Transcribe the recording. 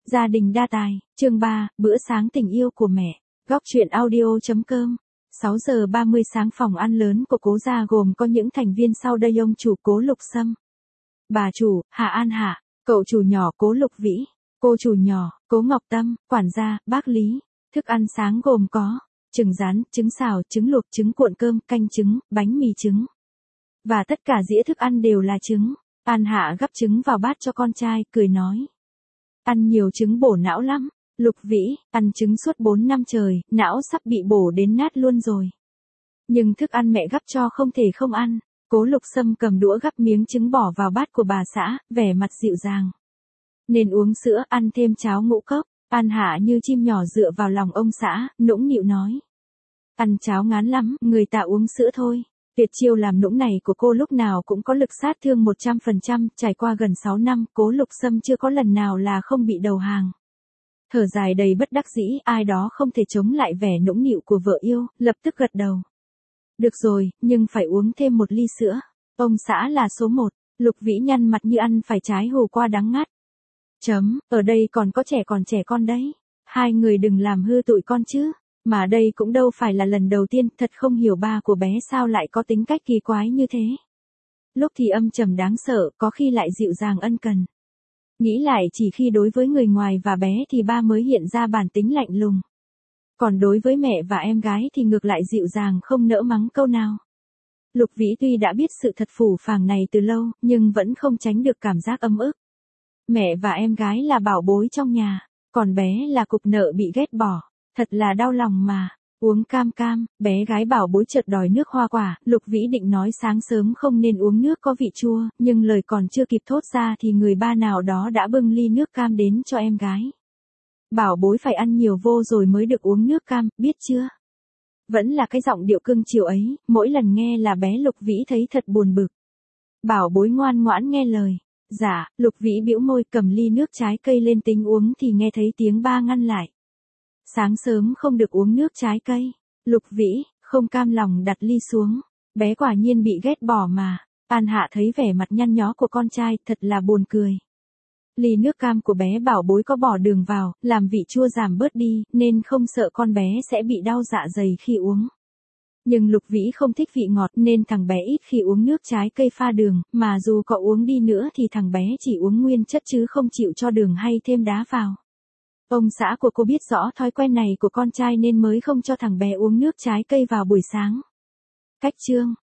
Gia đình đa tài, chương 3, bữa sáng tình yêu của mẹ. Góc truyện audio.com. 6 giờ 30 sáng, phòng ăn lớn của Cố gia gồm có những thành viên sau đây: ông chủ Cố Lục Sâm, bà chủ Hạ An Hạ, cậu chủ nhỏ Cố Lục Vĩ, cô chủ nhỏ Cố Ngọc Tâm, quản gia bác Lý. Thức ăn sáng gồm có trứng rán, trứng xào, trứng luộc, trứng cuộn cơm, canh trứng, bánh mì trứng. Và tất cả dĩa thức ăn đều là trứng. An Hạ gắp trứng vào bát cho con trai, cười nói: ăn nhiều trứng bổ não lắm. Lục Vĩ, ăn trứng suốt 4 năm trời, não sắp bị bổ đến nát luôn rồi. Nhưng thức ăn mẹ gắp cho không thể không ăn. Cố Lục Sâm cầm đũa gắp miếng trứng bỏ vào bát của bà xã, vẻ mặt dịu dàng. Nên uống sữa, ăn thêm cháo ngũ cốc. An Hạ như chim nhỏ dựa vào lòng ông xã, nũng nịu nói: ăn cháo ngán lắm, người ta uống sữa thôi. Tuyệt chiêu làm nũng này của cô lúc nào cũng có lực sát thương 100%, trải qua gần 6 năm, Cố Lục Sâm chưa có lần nào là không bị đầu hàng. Thở dài đầy bất đắc dĩ, ai đó không thể chống lại vẻ nũng nịu của vợ yêu, lập tức gật đầu. Được rồi, nhưng phải uống thêm một ly sữa. Ông xã là số 1, Lục Vĩ nhăn mặt như ăn phải trái hồ qua đắng ngắt. Ở đây còn có trẻ con đấy. Hai người đừng làm hư tụi con chứ. Mà đây cũng đâu phải là lần đầu tiên, thật không hiểu ba của bé sao lại có tính cách kỳ quái như thế. Lúc thì âm trầm đáng sợ, có khi lại dịu dàng ân cần. Nghĩ lại chỉ khi đối với người ngoài và bé thì ba mới hiện ra bản tính lạnh lùng. Còn đối với mẹ và em gái thì ngược lại dịu dàng không nỡ mắng câu nào. Lục Vĩ tuy đã biết sự thật phũ phàng này từ lâu, nhưng vẫn không tránh được cảm giác ấm ức. Mẹ và em gái là bảo bối trong nhà, còn bé là cục nợ bị ghét bỏ. Thật là đau lòng mà. Uống cam cam, bé gái bảo bối chợt đòi nước hoa quả. Lục Vĩ định nói sáng sớm không nên uống nước có vị chua, nhưng lời còn chưa kịp thốt ra thì người ba nào đó đã bưng ly nước cam đến cho em gái. Bảo bối phải ăn nhiều vô rồi mới được uống nước cam, biết chưa? Vẫn là cái giọng điệu cưng chiều ấy, mỗi lần nghe là bé Lục Vĩ thấy thật buồn bực. Bảo bối ngoan ngoãn nghe lời. Dạ, Lục Vĩ bĩu môi cầm ly nước trái cây lên tính uống thì nghe thấy tiếng ba ngăn lại. Sáng sớm không được uống nước trái cây. Lục Vĩ, không cam lòng đặt ly xuống. Bé quả nhiên bị ghét bỏ mà. An Hạ thấy vẻ mặt nhăn nhó của con trai, thật là buồn cười. Ly nước cam của bé bảo bối có bỏ đường vào, làm vị chua giảm bớt đi, nên không sợ con bé sẽ bị đau dạ dày khi uống. Nhưng Lục Vĩ không thích vị ngọt nên thằng bé ít khi uống nước trái cây pha đường, mà dù có uống đi nữa thì thằng bé chỉ uống nguyên chất chứ không chịu cho đường hay thêm đá vào. Ông xã của cô biết rõ thói quen này của con trai nên mới không cho thằng bé uống nước trái cây vào buổi sáng. Cách chương